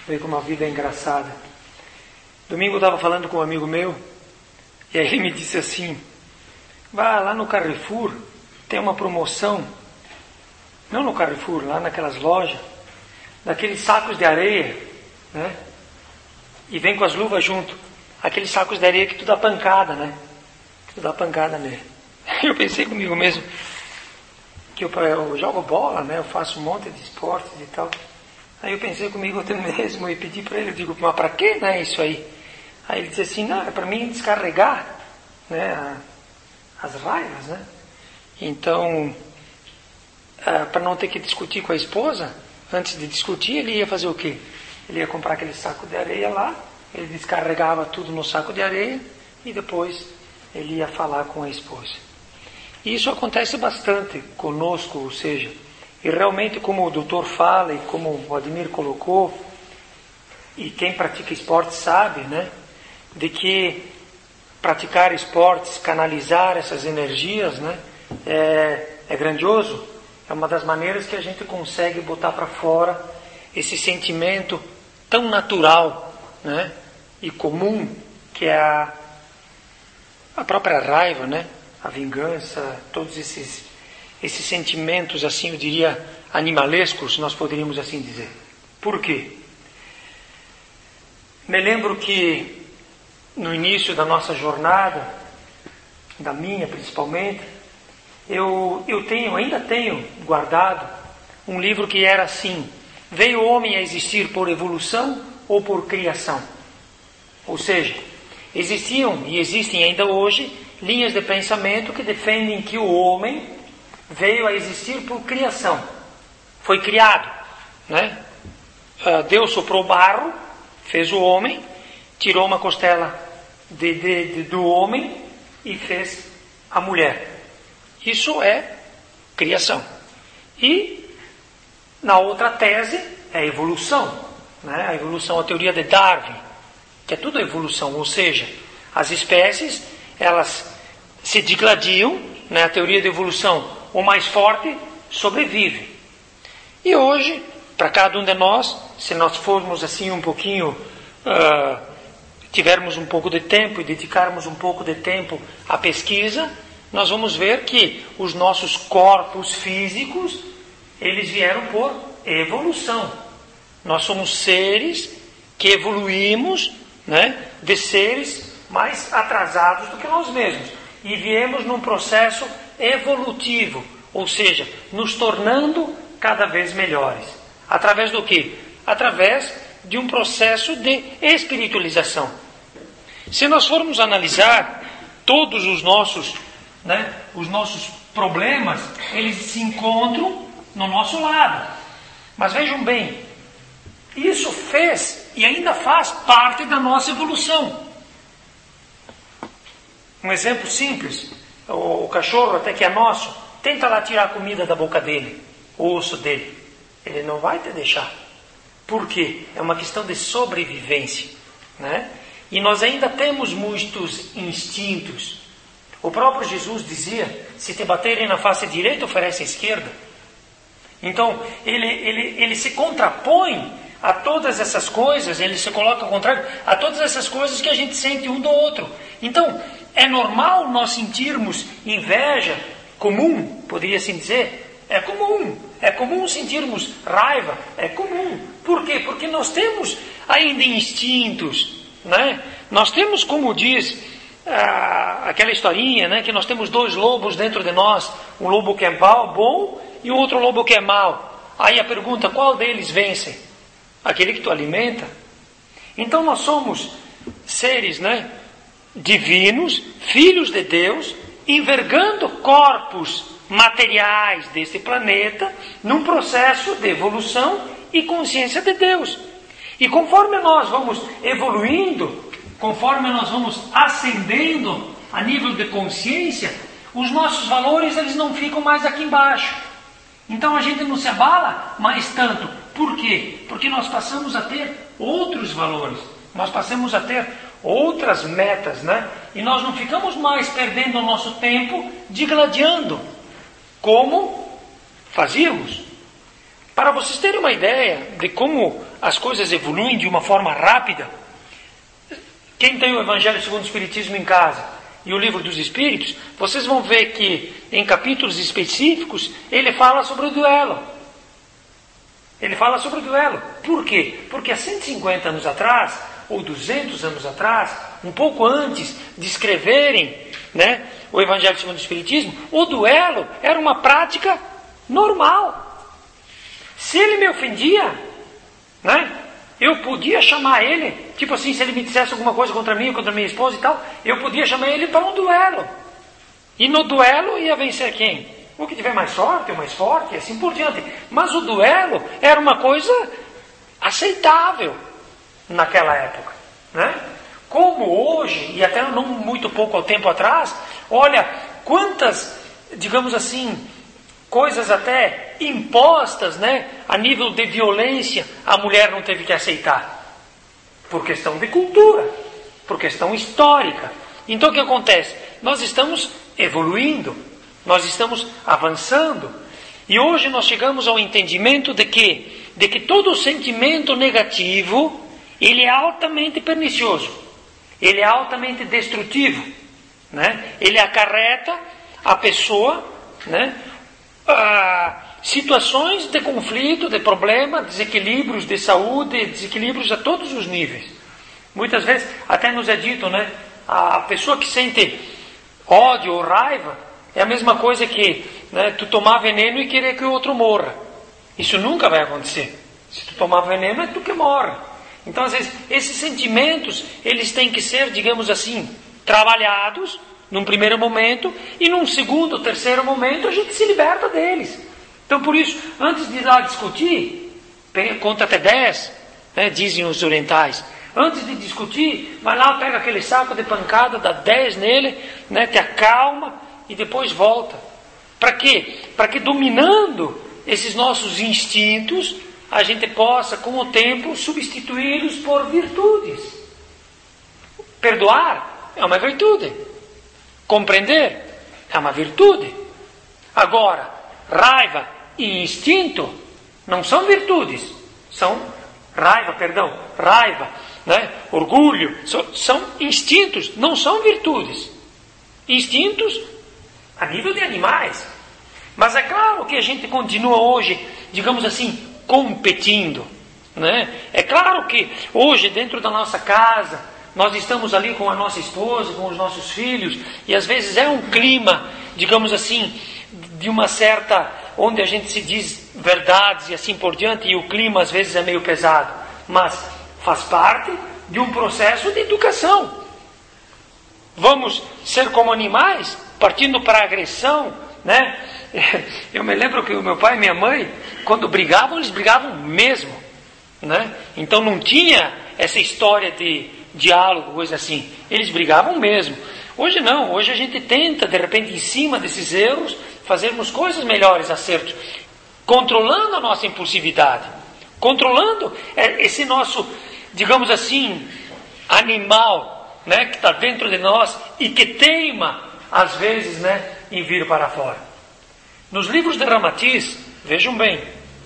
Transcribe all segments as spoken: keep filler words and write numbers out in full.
Vê como a vida é engraçada. Domingo eu estava falando com um amigo meu, e aí ele me disse assim: vá lá no Carrefour, tem uma promoção, não no Carrefour, lá naquelas lojas, daqueles sacos de areia, né? E vem com as luvas junto, aqueles sacos de areia que tu dá pancada, né? Que tu dá pancada nele. Eu pensei comigo mesmo, que eu, eu jogo bola, né? Eu faço um monte de esportes e tal. Aí eu pensei comigo até mesmo e pedi para ele, eu digo, mas para que, né, isso aí? Aí ele disse assim, não, é para mim descarregar, né, a, as raivas, né? Então, ah, para não ter que discutir com a esposa, antes de discutir, ele ia fazer o quê? Ele ia comprar aquele saco de areia lá, ele descarregava tudo no saco de areia e depois ele ia falar com a esposa. E isso acontece bastante conosco, ou seja, e realmente, como o doutor fala e como o Ademir colocou, e quem pratica esporte sabe, né, de que praticar esportes, canalizar essas energias, né, é, é grandioso. É uma das maneiras que a gente consegue botar para fora esse sentimento tão natural, né, e comum, que é a, a própria raiva, né, a vingança, todos esses esses sentimentos, assim, eu diria, animalescos, nós poderíamos assim dizer. Por quê? Me lembro que no início da nossa jornada, da minha principalmente, eu, eu tenho, ainda tenho guardado um livro que era assim: veio o homem a existir por evolução ou por criação? Ou seja, existiam e existem ainda hoje linhas de pensamento que defendem que o homem veio a existir por criação. Foi criado, né? Deus soprou barro, fez o homem, tirou uma costela de, de, de, do homem e fez a mulher. Isso é criação. E na outra tese é a evolução, né? A evolução, a teoria de Darwin, que é tudo evolução, ou seja, as espécies, elas se digladiam, né? A teoria de evolução, o mais forte sobrevive. E hoje, para cada um de nós, se nós formos assim um pouquinho, uh, tivermos um pouco de tempo e dedicarmos um pouco de tempo à pesquisa, nós vamos ver que os nossos corpos físicos, eles vieram por evolução. Nós somos seres que evoluímos, né, de seres mais atrasados do que nós mesmos. E viemos num processo evolutivo, ou seja, nos tornando cada vez melhores. Através do quê? Através de um processo de espiritualização. Se nós formos analisar todos os nossos, né, os nossos problemas, eles se encontram no nosso lado. Mas vejam bem, isso fez e ainda faz parte da nossa evolução. Um exemplo simples: o cachorro, até que é nosso, tenta lá tirar a comida da boca dele, o osso dele. Ele não vai te deixar. Por quê? É uma questão de sobrevivência, né? E nós ainda temos muitos instintos. O próprio Jesus dizia: se te baterem na face direita, oferece a esquerda. Então, ele, ele, ele se contrapõe a todas essas coisas, ele se coloca ao contrário a todas essas coisas que a gente sente um do outro. Então, é normal nós sentirmos inveja, comum, poderia assim dizer, é comum, é comum sentirmos raiva, é comum. Por quê? Porque nós temos ainda instintos, né? Nós temos, como diz ah, aquela historinha, né, que nós temos dois lobos dentro de nós, um lobo que é mal, bom, e o outro lobo que é mau. Aí a pergunta, qual deles vence? Aquele que tu alimenta. Então nós somos seres, né, divinos, filhos de Deus, envergando corpos materiais desse planeta num processo de evolução e consciência de Deus. E conforme nós vamos evoluindo, conforme nós vamos ascendendo a nível de consciência, os nossos valores, eles não ficam mais aqui embaixo. Então a gente não se abala mais tanto. Por quê? Porque nós passamos a ter outros valores. Nós passamos a ter outras metas, né? E nós não ficamos mais perdendo o nosso tempo digladiando, como fazíamos. Para vocês terem uma ideia de como as coisas evoluem de uma forma rápida, quem tem o Evangelho segundo o Espiritismo em casa e o Livro dos Espíritos, vocês vão ver que em capítulos específicos ele fala sobre o duelo. Ele fala sobre o duelo. Por quê? Porque há cento e cinquenta anos atrás, ou duzentos anos atrás, um pouco antes de escreverem, né, o Evangelho segundo o Espiritismo, o duelo era uma prática normal. Se ele me ofendia, né, eu podia chamar ele, tipo assim, se ele me dissesse alguma coisa contra mim, contra minha esposa e tal, eu podia chamar ele para um duelo. E no duelo ia vencer quem? O que tiver mais sorte, o mais forte, e assim por diante. Mas o duelo era uma coisa aceitável naquela época, né? Como hoje, e até não muito pouco ao tempo atrás, olha quantas, digamos assim, coisas até impostas, né, a nível de violência, a mulher não teve que aceitar. Por questão de cultura, por questão histórica. Então o que acontece? Nós estamos evoluindo, nós estamos avançando. E hoje nós chegamos ao entendimento de que, de que todo sentimento negativo, ele é altamente pernicioso. Ele é altamente destrutivo, né? Ele acarreta a pessoa, né, a situações de conflito, de problema, desequilíbrios de saúde, desequilíbrios a todos os níveis. Muitas vezes até nos é dito, né, a pessoa que sente ódio ou raiva é a mesma coisa que, né, tu tomar veneno e querer que o outro morra. Isso nunca vai acontecer. Se tu tomar veneno é tu que morre. Então, às vezes, esses sentimentos, eles têm que ser, digamos assim, trabalhados num primeiro momento, e num segundo, terceiro momento, a gente se liberta deles. Então, por isso, antes de ir lá discutir, conta até dez, né, dizem os orientais, antes de discutir, vai lá, pega aquele saco de pancada, dá dez nele, né, te acalma, e depois volta. Para quê? Para que dominando esses nossos instintos, a gente possa, com o tempo, substituí-los por virtudes. Perdoar é uma virtude. Compreender é uma virtude. Agora, raiva e instinto não são virtudes. São raiva, perdão, raiva, né, orgulho, são, são instintos, não são virtudes. Instintos a nível de animais. Mas é claro que a gente continua hoje, digamos assim, competindo, né? É claro que hoje dentro da nossa casa nós estamos ali com a nossa esposa, com os nossos filhos, e às vezes é um clima, digamos assim, de uma certa, onde a gente se diz verdades e assim por diante, e o clima às vezes é meio pesado, mas faz parte de um processo de educação. Vamos ser como animais, partindo para a agressão, né? Eu me lembro que o meu pai e minha mãe, quando brigavam, eles brigavam mesmo, né? Então não tinha essa história de diálogo, coisa assim. Eles brigavam mesmo. Hoje não, hoje a gente tenta, de repente, em cima desses erros, fazermos coisas melhores, acertos, controlando a nossa impulsividade, controlando esse nosso, digamos assim, animal, né, que está dentro de nós e que teima, às vezes, né, em vir para fora. Nos livros de Ramatiz, vejam bem,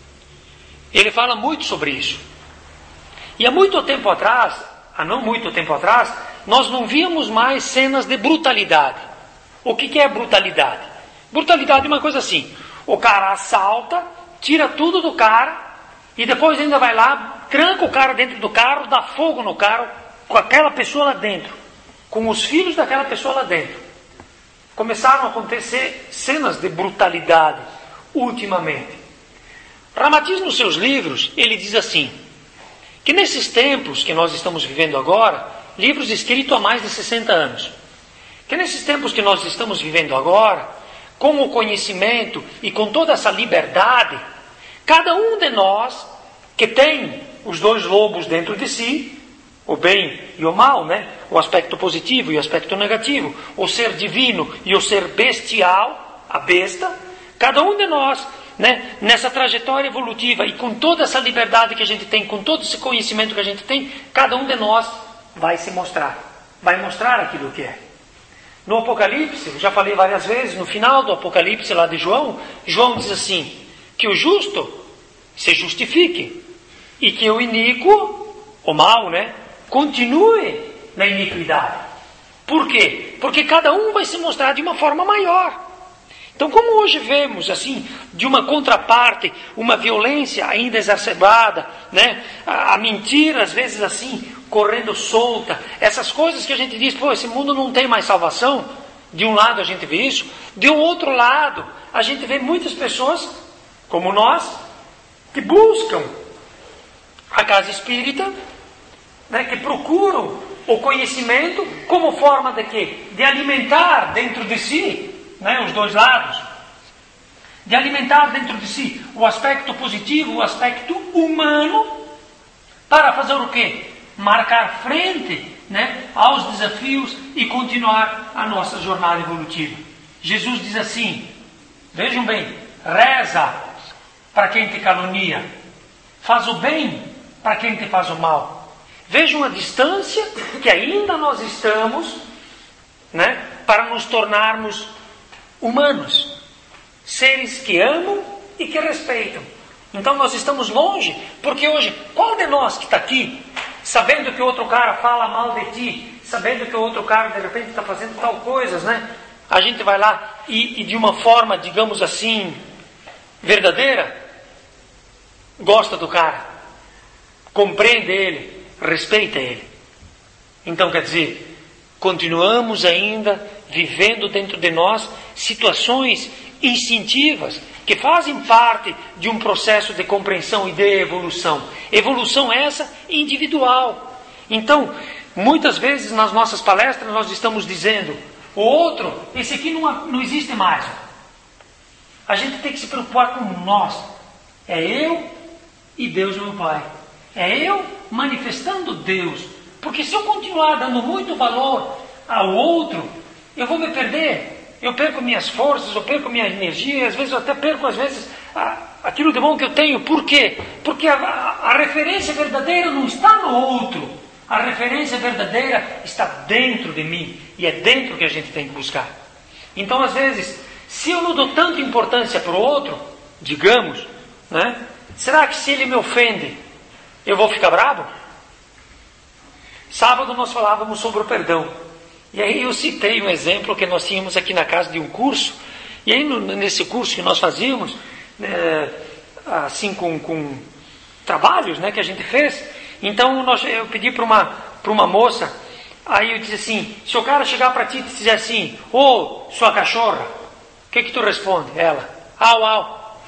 ele fala muito sobre isso. E há muito tempo atrás, há não muito tempo atrás, nós não víamos mais cenas de brutalidade. O que, que é brutalidade? Brutalidade é uma coisa assim, o cara assalta, tira tudo do cara, e depois ainda vai lá, tranca o cara dentro do carro, dá fogo no carro, com aquela pessoa lá dentro, com os filhos daquela pessoa lá dentro. Começaram a acontecer cenas de brutalidade ultimamente. Ramatiz, nos seus livros, ele diz assim, que nesses tempos que nós estamos vivendo agora, livros escritos há mais de sessenta anos, que nesses tempos que nós estamos vivendo agora, com o conhecimento e com toda essa liberdade, cada um de nós que tem os dois lobos dentro de si, o bem e o mal, né? O aspecto positivo e o aspecto negativo, o ser divino e o ser bestial, a besta, cada um de nós, né, nessa trajetória evolutiva e com toda essa liberdade que a gente tem, com todo esse conhecimento que a gente tem, cada um de nós vai se mostrar, vai mostrar aquilo que é. No Apocalipse, já falei várias vezes, no final do Apocalipse lá de João, João diz assim, que o justo se justifique e que o iníquo, o mal, né, continue na iniquidade. Por quê? Porque cada um vai se mostrar de uma forma maior. Então, como hoje vemos, assim, de uma contraparte, uma violência ainda exacerbada, né? A, a mentira, às vezes, assim, correndo solta, essas coisas que a gente diz, pô, esse mundo não tem mais salvação. De um lado a gente vê isso, de um outro lado, a gente vê muitas pessoas, como nós, que buscam a casa espírita, né? Que procuram o conhecimento como forma de quê? De alimentar dentro de si, né, os dois lados, de alimentar dentro de si o aspecto positivo, o aspecto humano, para fazer o quê? Marcar frente, né, aos desafios e continuar a nossa jornada evolutiva. Jesus diz assim, vejam bem, reza para quem te calunia, faz o bem para quem te faz o mal. Vejam a distância que ainda nós estamos, né, para nos tornarmos humanos, seres que amam e que respeitam. Então nós estamos longe, porque hoje, qual de nós que está aqui, sabendo que o outro cara fala mal de ti, sabendo que o outro cara de repente está fazendo tal coisas, né? A gente vai lá e, e de uma forma, digamos assim, verdadeira, gosta do cara, compreende ele, respeita ele. Então quer dizer, continuamos ainda vivendo dentro de nós situações instintivas que fazem parte de um processo de compreensão e de evolução. Evolução essa individual. Então, muitas vezes nas nossas palestras nós estamos dizendo, o outro, esse aqui não, não existe mais. A gente tem que se preocupar com nós. É eu e Deus meu Pai. É eu manifestando Deus. Porque se eu continuar dando muito valor ao outro, eu vou me perder. Eu perco minhas forças, eu perco minha energia, às vezes eu até perco, às vezes, a, aquilo de bom que eu tenho. Por quê? Porque a, a, a referência verdadeira não está no outro. A referência verdadeira está dentro de mim. E é dentro que a gente tem que buscar. Então, às vezes, se eu não dou tanta importância para o outro, digamos, né? Será que se ele me ofende, eu vou ficar bravo? Sábado nós falávamos sobre o perdão. E aí eu citei um exemplo que nós tínhamos aqui na casa de um curso. E aí no, nesse curso que nós fazíamos, é, assim com, com trabalhos, né, que a gente fez. Então nós, eu pedi para uma, para uma moça, aí eu disse assim, se o cara chegar para ti e te dizer assim, ô, oh, sua cachorra, o que que tu responde? Ela, au, au.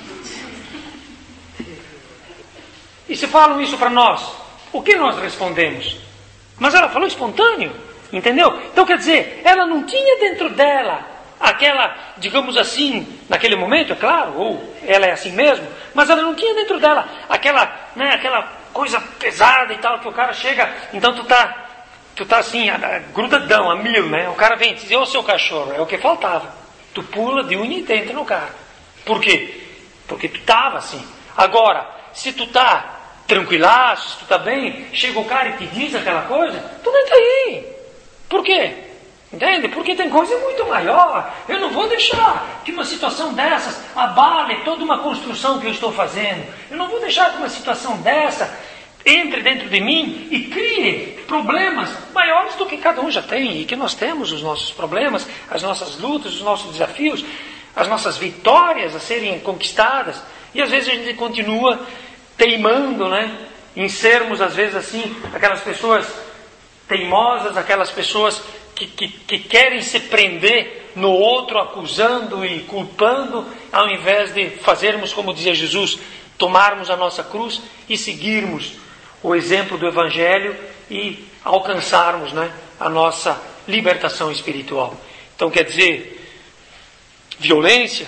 E se falam isso para nós, o que nós respondemos? Mas ela falou espontâneo. Entendeu? Então quer dizer, ela não tinha dentro dela aquela, digamos assim, naquele momento, é claro, ou ela é assim mesmo, mas ela não tinha dentro dela aquela, né, aquela coisa pesada e tal, que o cara chega, então tu tá, tu tá assim, a, a, grudadão, a mil, né? O cara vem e diz, ô seu cachorro, é o que faltava. Tu pula de unha e dentro no cara. Por quê? Porque tu tava assim. Agora, se tu tá tranquilaço, se tu tá bem, chega o cara e te diz aquela coisa, tu não tá aí. Por quê? Entende? Porque tem coisa muito maior. Eu não vou deixar que uma situação dessas abale toda uma construção que eu estou fazendo. Eu não vou deixar que uma situação dessa entre dentro de mim e crie problemas maiores do que cada um já tem. E que nós temos os nossos problemas, as nossas lutas, os nossos desafios, as nossas vitórias a serem conquistadas. E às vezes a gente continua teimando, né? Em sermos, às vezes assim, aquelas pessoas teimosas, aquelas pessoas que, que, que querem se prender no outro, acusando e culpando, ao invés de fazermos como dizia Jesus, tomarmos a nossa cruz e seguirmos o exemplo do Evangelho e alcançarmos, né, a nossa libertação espiritual. Então quer dizer, violência,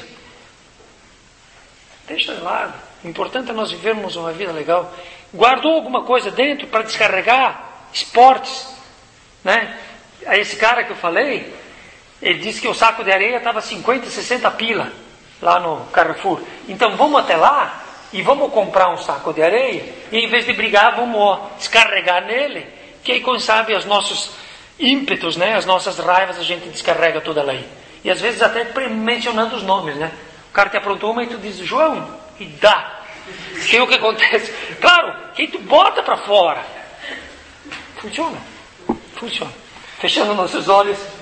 deixa de lado. O importante é nós vivermos uma vida legal. Guardou alguma coisa dentro para descarregar? Esportes, né? Esse cara que eu falei, ele disse que o saco de areia estava cinquenta, sessenta pila lá no Carrefour. Então vamos até lá e vamos comprar um saco de areia e em vez de brigar vamos ó, descarregar nele, que aí quem sabe os nossos ímpetos, né, as nossas raivas a gente descarrega toda ela aí. E às vezes até mencionando os nomes, né? O cara te aprontou uma e tu diz João e dá. Que o que acontece? Claro, quem tu bota para fora. Funciona. Funciona. Fechando nossos olhos.